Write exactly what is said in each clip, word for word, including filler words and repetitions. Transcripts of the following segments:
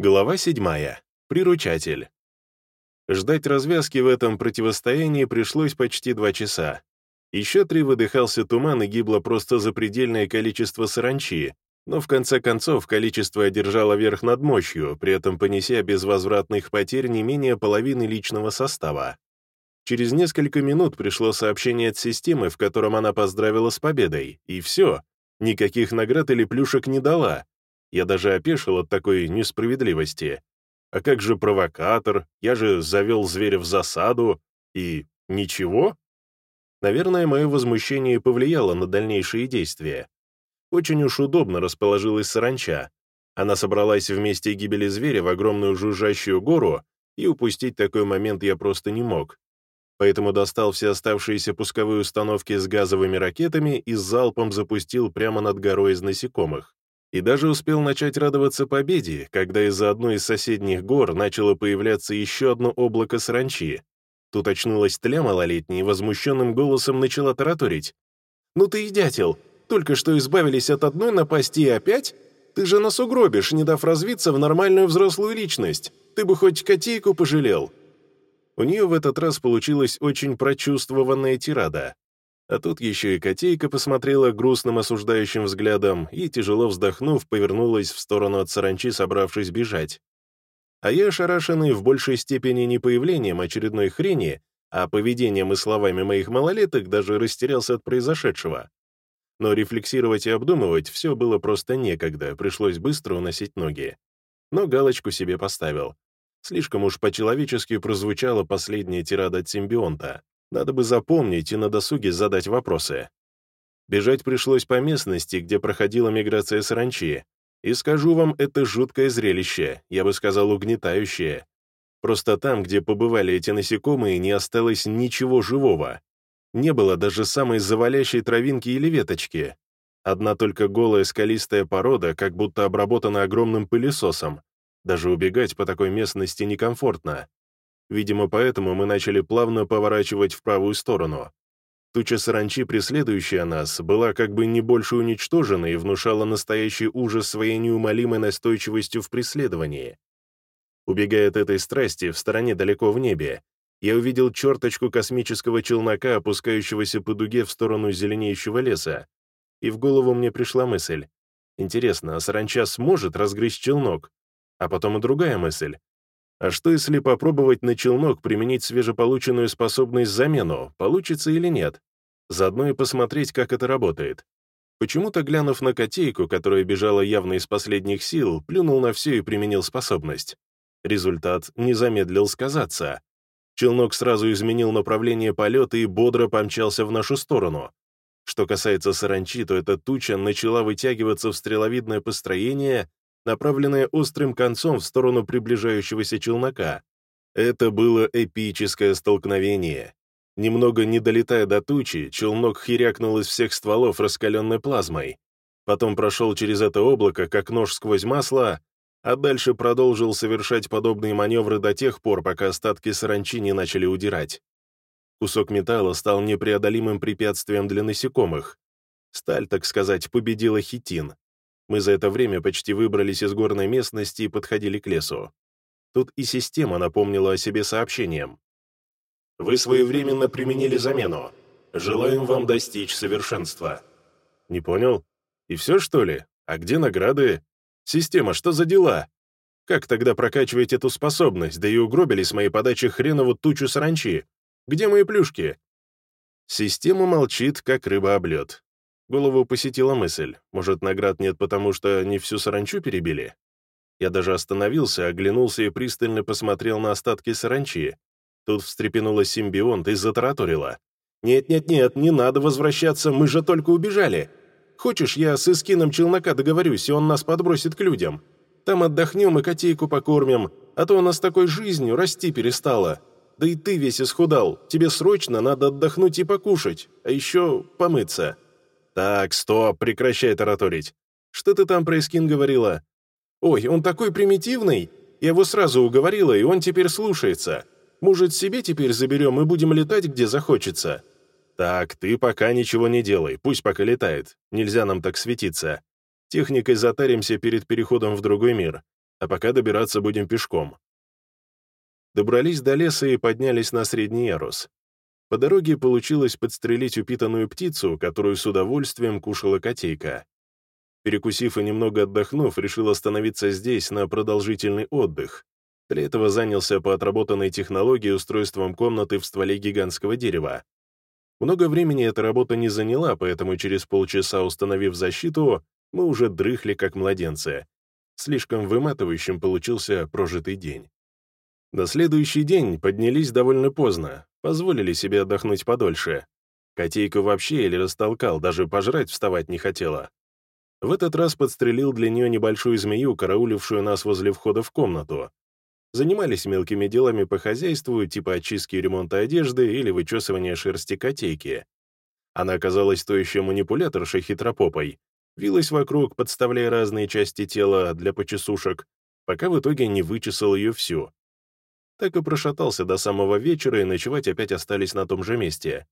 Глава седьмая. Приручатель. Ждать развязки в этом противостоянии пришлось почти два часа. Еще три выдыхался туман и гибло просто запредельное количество саранчи, но в конце концов количество одержало верх над мощью, при этом понеся без возвратных потерь не менее половины личного состава. Через несколько минут пришло сообщение от системы, в котором она поздравила с победой, и все, никаких наград или плюшек не дала. Я даже опешил от такой несправедливости. А как же провокатор? Я же завел зверя в засаду. И ничего? Наверное, мое возмущение повлияло на дальнейшие действия. Очень уж удобно расположилась саранча. Она собралась в месте гибели зверя в огромную жужжащую гору, и упустить такой момент я просто не мог. Поэтому достал все оставшиеся пусковые установки с газовыми ракетами и залпом запустил прямо над горой из насекомых. И даже успел начать радоваться победе, когда из-за одной из соседних гор начало появляться еще одно облако саранчи. Тут очнулась тля малолетняя и возмущенным голосом начала тараторить. «Ну ты и дятел! Только что избавились от одной напасти и опять? Ты же нас угробишь, не дав развиться в нормальную взрослую личность. Ты бы хоть котейку пожалел!» У нее в этот раз получилась очень прочувствованная тирада. А тут еще и котейка посмотрела грустным осуждающим взглядом и, тяжело вздохнув, повернулась в сторону от саранчи, собравшись бежать. А я, ошарашенный в большей степени не появлением очередной хрени, а поведением и словами моих малолеток, даже растерялся от произошедшего. Но рефлексировать и обдумывать все было просто некогда, пришлось быстро уносить ноги. Но галочку себе поставил. Слишком уж по-человечески прозвучала последняя тирада от симбионта. Надо бы запомнить и на досуге задать вопросы. Бежать пришлось по местности, где проходила миграция саранчи. И скажу вам, это жуткое зрелище, я бы сказал, угнетающее. Просто там, где побывали эти насекомые, не осталось ничего живого. Не было даже самой завалящей травинки или веточки. Одна только голая скалистая порода, как будто обработана огромным пылесосом. Даже убегать по такой местности некомфортно. Видимо, поэтому мы начали плавно поворачивать в правую сторону. Туча саранчи, преследующая нас, была как бы не больше уничтожена и внушала настоящий ужас своей неумолимой настойчивостью в преследовании. Убегая от этой страсти, в стороне далеко в небе, я увидел черточку космического челнока, опускающегося по дуге в сторону зеленеющего леса, и в голову мне пришла мысль. Интересно, а саранча сможет разгрызть челнок? А потом и другая мысль. А что, если попробовать на челнок применить свежеполученную способность замену, получится или нет? Заодно и посмотреть, как это работает. Почему-то, глянув на котейку, которая бежала явно из последних сил, плюнул на все и применил способность. Результат не замедлил сказаться. Челнок сразу изменил направление полета и бодро помчался в нашу сторону. Что касается саранчи, то эта туча начала вытягиваться в стреловидное построение, направленная острым концом в сторону приближающегося челнока. Это было эпическое столкновение. Немного не долетая до тучи, челнок херякнул из всех стволов раскаленной плазмой. Потом прошел через это облако, как нож сквозь масло, а дальше продолжил совершать подобные маневры до тех пор, пока остатки саранчи не начали удирать. Кусок металла стал непреодолимым препятствием для насекомых. Сталь, так сказать, победила хитин. Мы за это время почти выбрались из горной местности и подходили к лесу. Тут и система напомнила о себе сообщением. «Вы своевременно применили замену. Желаем вам достичь совершенства». Не понял? И все, что ли? А где награды? Система, что за дела? Как тогда прокачивать эту способность, да и угробили с моей подачи хренову тучу саранчи? Где мои плюшки? Система молчит, как рыба об лед. Голову посетила мысль, может, наград нет, потому что не всю саранчу перебили? Я даже остановился, оглянулся и пристально посмотрел на остатки саранчи. Тут встрепенулась симбионт и затараторила. «Нет-нет-нет, не надо возвращаться, мы же только убежали. Хочешь, я с эскином челнока договорюсь, и он нас подбросит к людям? Там отдохнем и котейку покормим, а то она с такой жизнью расти перестала. Да и ты весь исхудал, тебе срочно надо отдохнуть и покушать, а еще помыться». «Так, стоп, прекращай тараторить. Что ты там про эскин говорила?» «Ой, он такой примитивный. Я его сразу уговорила, и он теперь слушается. Может, себе теперь заберем и будем летать, где захочется?» «Так, ты пока ничего не делай, пусть пока летает. Нельзя нам так светиться. Техникой затаримся перед переходом в другой мир. А пока добираться будем пешком». Добрались до леса и поднялись на средний ярус. По дороге получилось подстрелить упитанную птицу, которую с удовольствием кушала котейка. Перекусив и немного отдохнув, решил остановиться здесь на продолжительный отдых. Для этого занялся по отработанной технологии устройством комнаты в стволе гигантского дерева. Много времени эта работа не заняла, поэтому через полчаса, установив защиту, мы уже дрыхли как младенцы. Слишком выматывающим получился прожитый день. На следующий день поднялись довольно поздно, позволили себе отдохнуть подольше. Котейка вообще еле растолкал, даже пожрать вставать не хотела. В этот раз подстрелил для нее небольшую змею, караулившую нас возле входа в комнату. Занимались мелкими делами по хозяйству, типа очистки и ремонта одежды или вычесывания шерсти котейки. Она оказалась той еще манипуляторшей хитропопой, вилась вокруг, подставляя разные части тела для почесушек, пока в итоге не вычесал ее всю. Так и прошатался до самого вечера, и ночевать опять остались на том же месте.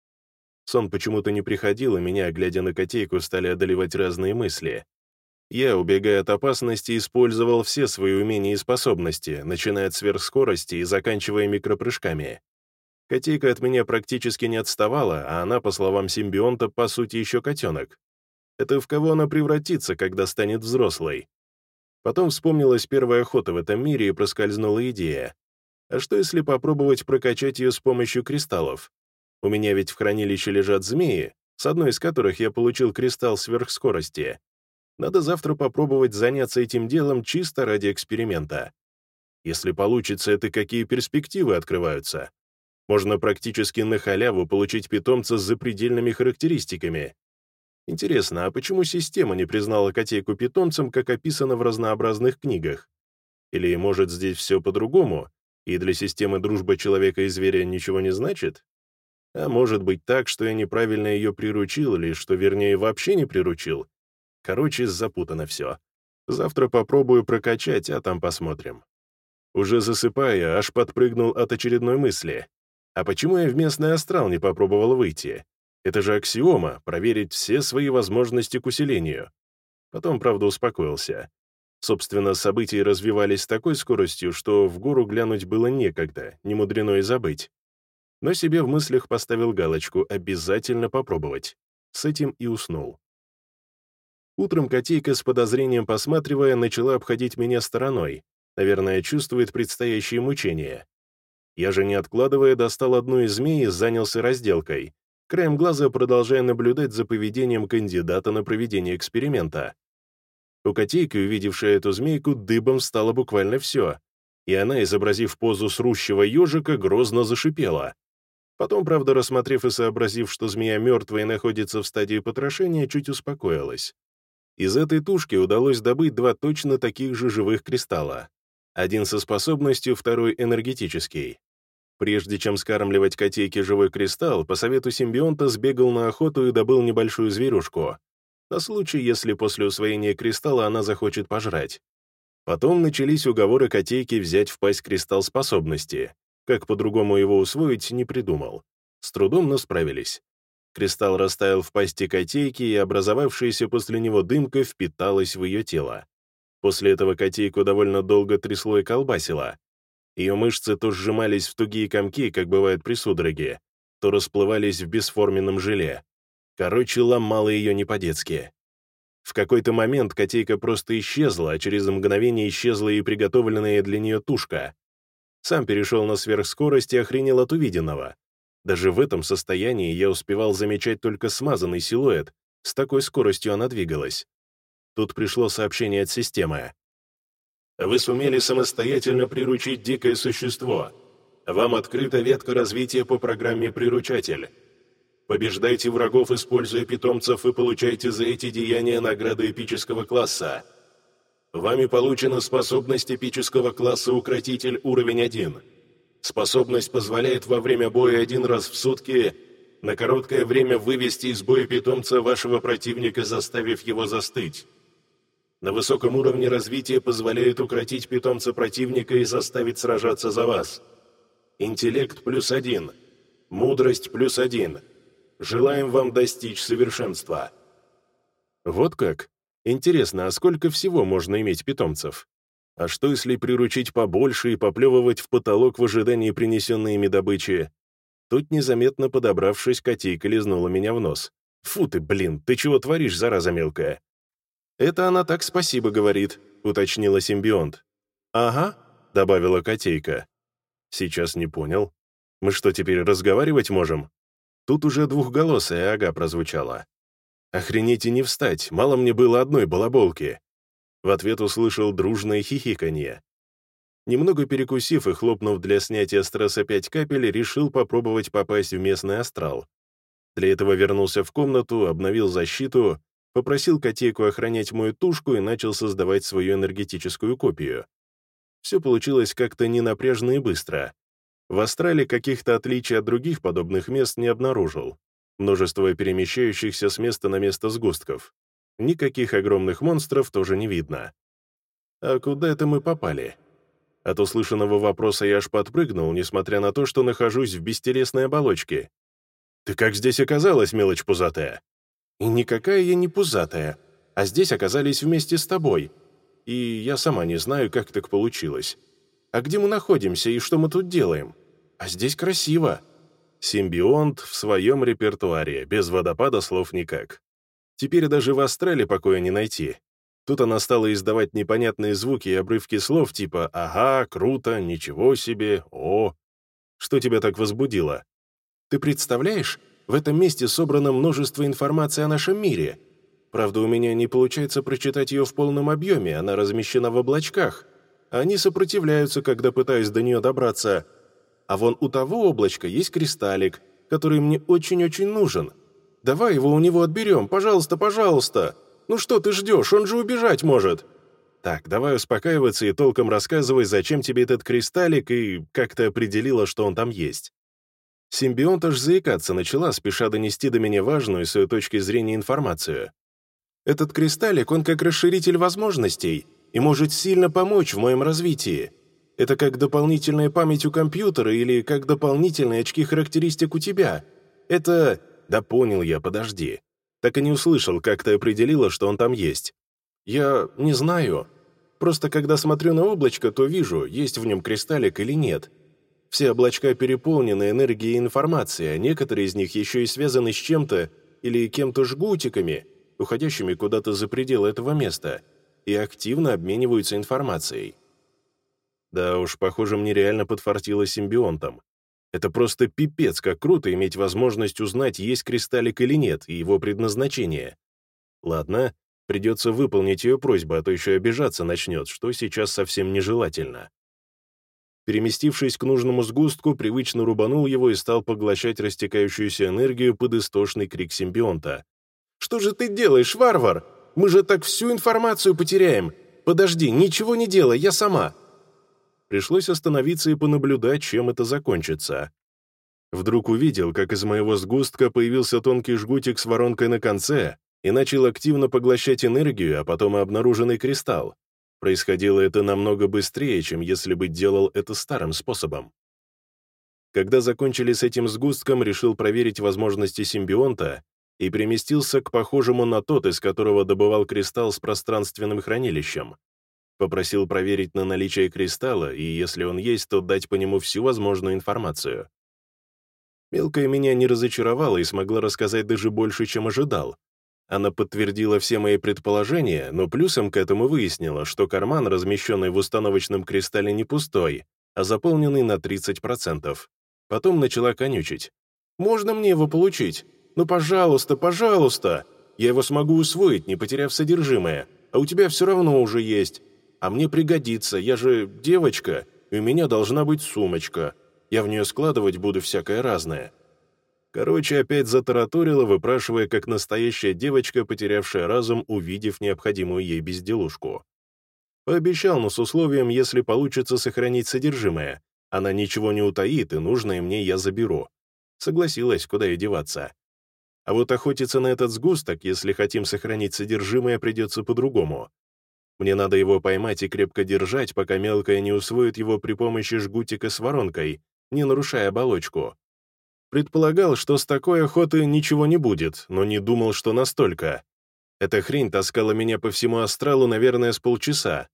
Сон почему-то не приходил, и меня, глядя на котейку, стали одолевать разные мысли. Я, убегая от опасности, использовал все свои умения и способности, начиная от сверхскорости и заканчивая микропрыжками. Котейка от меня практически не отставала, а она, по словам симбионта, по сути еще котенок. Это в кого она превратится, когда станет взрослой? Потом вспомнилась первая охота в этом мире и проскользнула идея. А что если попробовать прокачать ее с помощью кристаллов? У меня ведь в хранилище лежат змеи, с одной из которых я получил кристалл сверхскорости. Надо завтра попробовать заняться этим делом чисто ради эксперимента. Если получится, это какие перспективы открываются? Можно практически на халяву получить питомца с запредельными характеристиками. Интересно, а почему система не признала котейку питомцем, как описано в разнообразных книгах? Или, может, здесь все по-другому, и для системы дружба человека и зверя ничего не значит? А может быть так, что я неправильно ее приручил, или, что вернее, вообще не приручил? Короче, запутано все. Завтра попробую прокачать, а там посмотрим. Уже засыпая, аж подпрыгнул от очередной мысли. А почему я в местный астрал не попробовал выйти? Это же аксиома — проверить все свои возможности к усилению. Потом, правда, успокоился. Собственно, события развивались с такой скоростью, что в гору глянуть было некогда, не мудрено и забыть. Но себе в мыслях поставил галочку «обязательно попробовать». С этим и уснул. Утром котейка, с подозрением посматривая, начала обходить меня стороной. Наверное, чувствует предстоящие мучения. Я же, не откладывая, достал одну из змей и занялся разделкой, краем глаза продолжая наблюдать за поведением кандидата на проведение эксперимента. У котейки, увидевшей эту змейку, дыбом стало буквально все, и она, изобразив позу срущего ежика, грозно зашипела. Потом, правда, рассмотрев и сообразив, что змея мертвая и находится в стадии потрошения, чуть успокоилась. Из этой тушки удалось добыть два точно таких же живых кристалла. Один со способностью, второй энергетический. Прежде чем скармливать котейке живой кристалл, по совету симбионта сбегал на охоту и добыл небольшую зверюшку, на случай, если после усвоения кристалла она захочет пожрать. Потом начались уговоры котейки взять в пасть кристалл способности. Как по-другому его усвоить, не придумал. С трудом, но справились. Кристалл растаял в пасти котейки, и образовавшаяся после него дымка впиталась в ее тело. После этого котейку довольно долго трясло и колбасило. Ее мышцы то сжимались в тугие комки, как бывает при судороге, то расплывались в бесформенном желе. Короче, ломало ее не по-детски. В какой-то момент котейка просто исчезла, а через мгновение исчезла и приготовленная для нее тушка. Сам перешел на сверхскорость и охренел от увиденного. Даже в этом состоянии я успевал замечать только смазанный силуэт, с такой скоростью она двигалась. Тут пришло сообщение от системы. «Вы сумели самостоятельно приручить дикое существо. Вам открыта ветка развития по программе «Приручатель». Побеждайте врагов, используя питомцев, и получайте за эти деяния награды эпического класса. Вами получена способность эпического класса «Укротитель» уровень один. Способность позволяет во время боя один раз в сутки на короткое время вывести из боя питомца вашего противника, заставив его застыть. На высоком уровне развития позволяет укротить питомца противника и заставить сражаться за вас. Интеллект плюс один. Мудрость плюс один. Желаем вам достичь совершенства». Вот как? Интересно, а сколько всего можно иметь питомцев? А что, если приручить побольше и поплевывать в потолок в ожидании принесенной ими добычи? Тут, незаметно подобравшись, котейка лизнула меня в нос. «Фу ты, блин, ты чего творишь, зараза мелкая?» «Это она так спасибо говорит», — уточнила симбионт. «Ага», — добавила котейка. «Сейчас не понял. Мы что, теперь разговаривать можем?» Тут уже двухголосая ага прозвучала. «Охренеть и не встать, мало мне было одной балаболки». В ответ услышал дружное хихиканье. Немного перекусив и хлопнув для снятия стресса пять капель, решил попробовать попасть в местный астрал. Для этого вернулся в комнату, обновил защиту, попросил котейку охранять мою тушку и начал создавать свою энергетическую копию. Все получилось как-то ненапряжно и быстро. В астрале каких-то отличий от других подобных мест не обнаружил. Множество перемещающихся с места на место сгустков. Никаких огромных монстров тоже не видно. А куда это мы попали? От услышанного вопроса я аж подпрыгнул, несмотря на то, что нахожусь в бестелесной оболочке. «Ты как здесь оказалась, мелочь пузатая?» «И никакая я не пузатая, а здесь оказались вместе с тобой. И я сама не знаю, как так получилось. А где мы находимся и что мы тут делаем? А здесь красиво». Симбионт в своем репертуаре, без водопада слов никак. Теперь даже в астрале покоя не найти. Тут она стала издавать непонятные звуки и обрывки слов типа «ага», «круто», «ничего себе», «о». Что тебя так возбудило? Ты представляешь, в этом месте собрано множество информации о нашем мире. Правда, у меня не получается прочитать ее в полном объеме, она размещена в облачках. Они сопротивляются, когда пытаюсь до нее добраться. А вон у того облачка есть кристаллик, который мне очень-очень нужен. Давай его у него отберем, пожалуйста, пожалуйста. Ну что ты ждешь, он же убежать может. Так, давай успокаиваться и толком рассказывай, зачем тебе этот кристаллик и как ты определила, что он там есть. Симбионт аж заикаться начала, спеша донести до меня важную с ее точки зрения информацию. Этот кристаллик, он как расширитель возможностей и может сильно помочь в моем развитии. Это как дополнительная память у компьютера или как дополнительные очки характеристик у тебя. Это... Да понял я, подожди. Так и не услышал, как ты определила, что он там есть. Я не знаю. Просто когда смотрю на облачко, то вижу, есть в нем кристаллик или нет. Все облачка переполнены энергией и информацией, а некоторые из них еще и связаны с чем-то или кем-то жгутиками, уходящими куда-то за пределы этого места, и активно обмениваются информацией. Да уж, похоже, мне реально подфартило симбионтом. Это просто пипец, как круто иметь возможность узнать, есть кристаллик или нет, и его предназначение. Ладно, придется выполнить ее просьбу, а то еще обижаться начнет, что сейчас совсем нежелательно. Переместившись к нужному сгустку, привычно рубанул его и стал поглощать растекающуюся энергию под истошный крик симбионта. «Что же ты делаешь, варвар? Мы же так всю информацию потеряем! Подожди, ничего не делай, я сама!» Пришлось остановиться и понаблюдать, чем это закончится. Вдруг увидел, как из моего сгустка появился тонкий жгутик с воронкой на конце и начал активно поглощать энергию, а потом и обнаруженный кристалл. Происходило это намного быстрее, чем если бы делал это старым способом. Когда закончили с этим сгустком, решил проверить возможности симбионта и переместился к похожему на тот, из которого добывал кристалл с пространственным хранилищем. Попросил проверить на наличие кристалла, и если он есть, то дать по нему всю возможную информацию. Мелкая меня не разочаровала и смогла рассказать даже больше, чем ожидал. Она подтвердила все мои предположения, но плюсом к этому выяснила, что карман, размещенный в установочном кристалле, не пустой, а заполненный на тридцать процентов. Потом начала конючить. «Можно мне его получить? Ну, пожалуйста, пожалуйста! Я его смогу усвоить, не потеряв содержимое, а у тебя все равно уже есть. А мне пригодится, я же девочка, и у меня должна быть сумочка. Я в нее складывать буду всякое разное». Короче, опять затараторила, выпрашивая, как настоящая девочка, потерявшая разум, увидев необходимую ей безделушку. Пообещал, но с условием, если получится сохранить содержимое. Она ничего не утаит, и нужное мне я заберу. Согласилась, куда ей деваться. А вот охотиться на этот сгусток, если хотим сохранить содержимое, придется по-другому. Мне надо его поймать и крепко держать, пока мелкая не усвоит его при помощи жгутика с воронкой, не нарушая оболочку. Предполагал, что с такой охоты ничего не будет, но не думал, что настолько. Эта хрень таскала меня по всему астралу, наверное, с полчаса.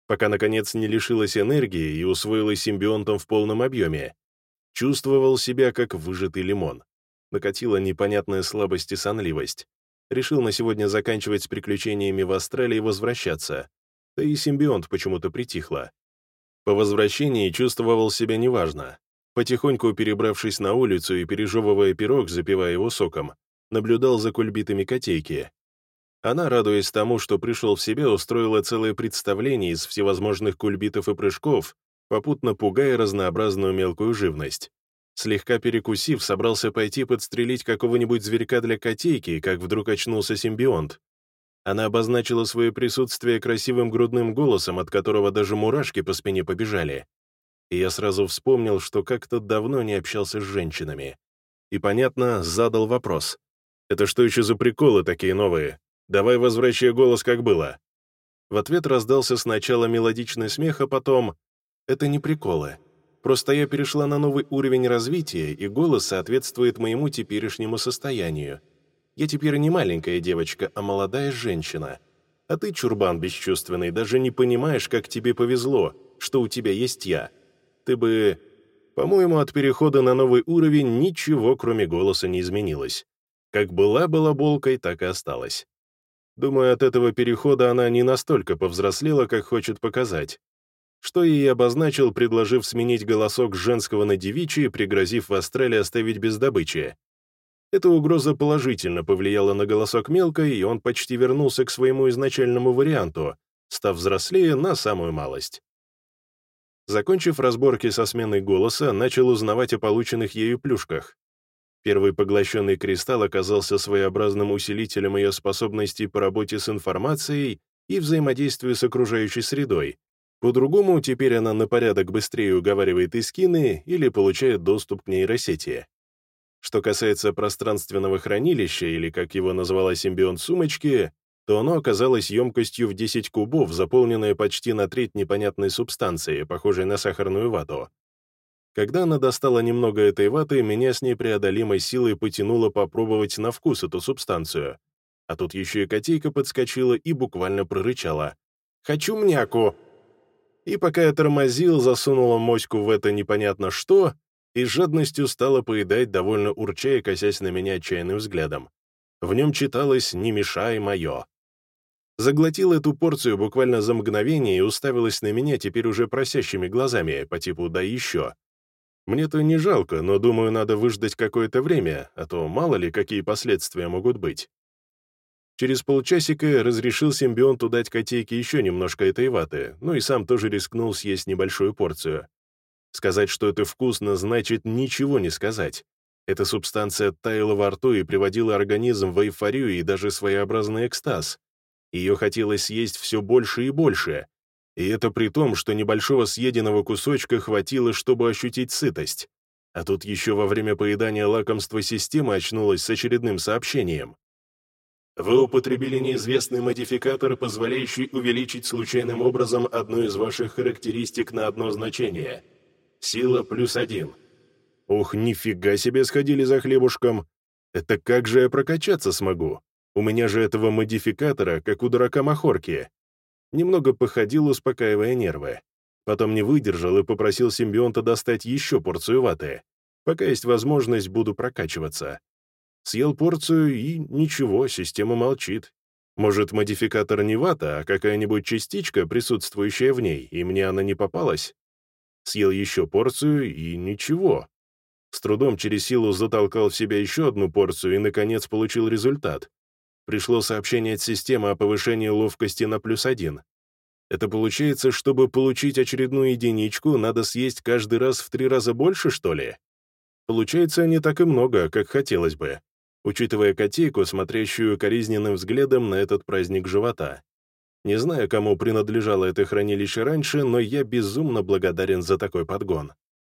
пока, наконец, не лишилась энергии и усвоилась симбионтом в полном объеме. Чувствовал себя, как выжатый лимон. Накатила непонятная слабость и сонливость. Решил на сегодня заканчивать с приключениями в Астрале и возвращаться. Да и симбионт почему-то притихла. По возвращении чувствовал себя неважно. Потихоньку перебравшись на улицу и пережевывая пирог, запивая его соком, наблюдал за кульбитами котейки. Она, радуясь тому, что пришел в себя, устроила целое представление из всевозможных кульбитов и прыжков, попутно пугая разнообразную мелкую живность. Слегка перекусив, собрался пойти подстрелить какого-нибудь зверька для котейки, как вдруг очнулся симбионт. Она обозначила свое присутствие красивым грудным голосом, от которого даже мурашки по спине побежали. И я сразу вспомнил, что как-то давно не общался с женщинами. И, понятно, задал вопрос. «Это что еще за приколы такие новые? Давай возвращай голос, как было». В ответ раздался сначала мелодичный смех, а потом «Это не приколы. Просто я перешла на новый уровень развития, и голос соответствует моему теперешнему состоянию. Я теперь не маленькая девочка, а молодая женщина. А ты, чурбан бесчувственный, даже не понимаешь, как тебе повезло, что у тебя есть я. Ты бы... По-моему, от перехода на новый уровень ничего, кроме голоса, не изменилось. Как была балаболкой, так и осталась. Думаю, от этого перехода она не настолько повзрослела, как хочет показать. Что я ей обозначил, предложив сменить голосок с женского на девичий, пригрозив в Астрале оставить без добычи. Эта угроза положительно повлияла на голосок мелкой, и он почти вернулся к своему изначальному варианту, став взрослее на самую малость. Закончив разборки со сменой голоса, начал узнавать о полученных ею плюшках. Первый поглощенный кристалл оказался своеобразным усилителем ее способностей по работе с информацией и взаимодействию с окружающей средой. По-другому, теперь она на порядок быстрее уговаривает искины или получает доступ к нейросети. Что касается пространственного хранилища, или, как его назвала симбионт, сумочки, то оно оказалось емкостью в десять кубов, заполненное почти на треть непонятной субстанции, похожей на сахарную вату. Когда она достала немного этой ваты, меня с непреодолимой силой потянуло попробовать на вкус эту субстанцию. А тут еще и котейка подскочила и буквально прорычала. «Хочу мняку!» И пока я тормозил, засунула моську в это непонятно что и с жадностью стала поедать, довольно урча и косясь на меня отчаянным взглядом. В нем читалось «Не мешай мое». Заглотила эту порцию буквально за мгновение и уставилась на меня теперь уже просящими глазами, по типу «да еще». Мне-то не жалко, но, думаю, надо выждать какое-то время, а то мало ли, какие последствия могут быть. Через полчасика разрешил симбионту дать котейке еще немножко этой ваты, ну и сам тоже рискнул съесть небольшую порцию. Сказать, что это вкусно, значит ничего не сказать. Эта субстанция таяла во рту и приводила организм в эйфорию и даже своеобразный экстаз. Ее хотелось съесть все больше и больше. И это при том, что небольшого съеденного кусочка хватило, чтобы ощутить сытость. А тут еще во время поедания лакомства система очнулась с очередным сообщением. Вы употребили неизвестный модификатор, позволяющий увеличить случайным образом одну из ваших характеристик на одно значение. Сила плюс один. Ух, нифига себе сходили за хлебушком. Это как же я прокачаться смогу? У меня же этого модификатора, как у дурака Махорки. Немного походил, успокаивая нервы. Потом не выдержал и попросил симбионта достать еще порцию ваты. Пока есть возможность, буду прокачиваться. Съел порцию, и ничего, система молчит. Может, модификатор не вата, а какая-нибудь частичка, присутствующая в ней, и мне она не попалась? Съел еще порцию, и ничего. С трудом через силу затолкал в себя еще одну порцию и, наконец, получил результат. Пришло сообщение от системы о повышении ловкости на плюс один. Это получается, чтобы получить очередную единичку, надо съесть каждый раз в три раза больше, что ли? Получается не так и много, как хотелось бы, учитывая котейку, смотрящую коризненным взглядом на этот праздник живота. Не знаю, кому принадлежало это хранилище раньше, но я безумно благодарен за такой подгон.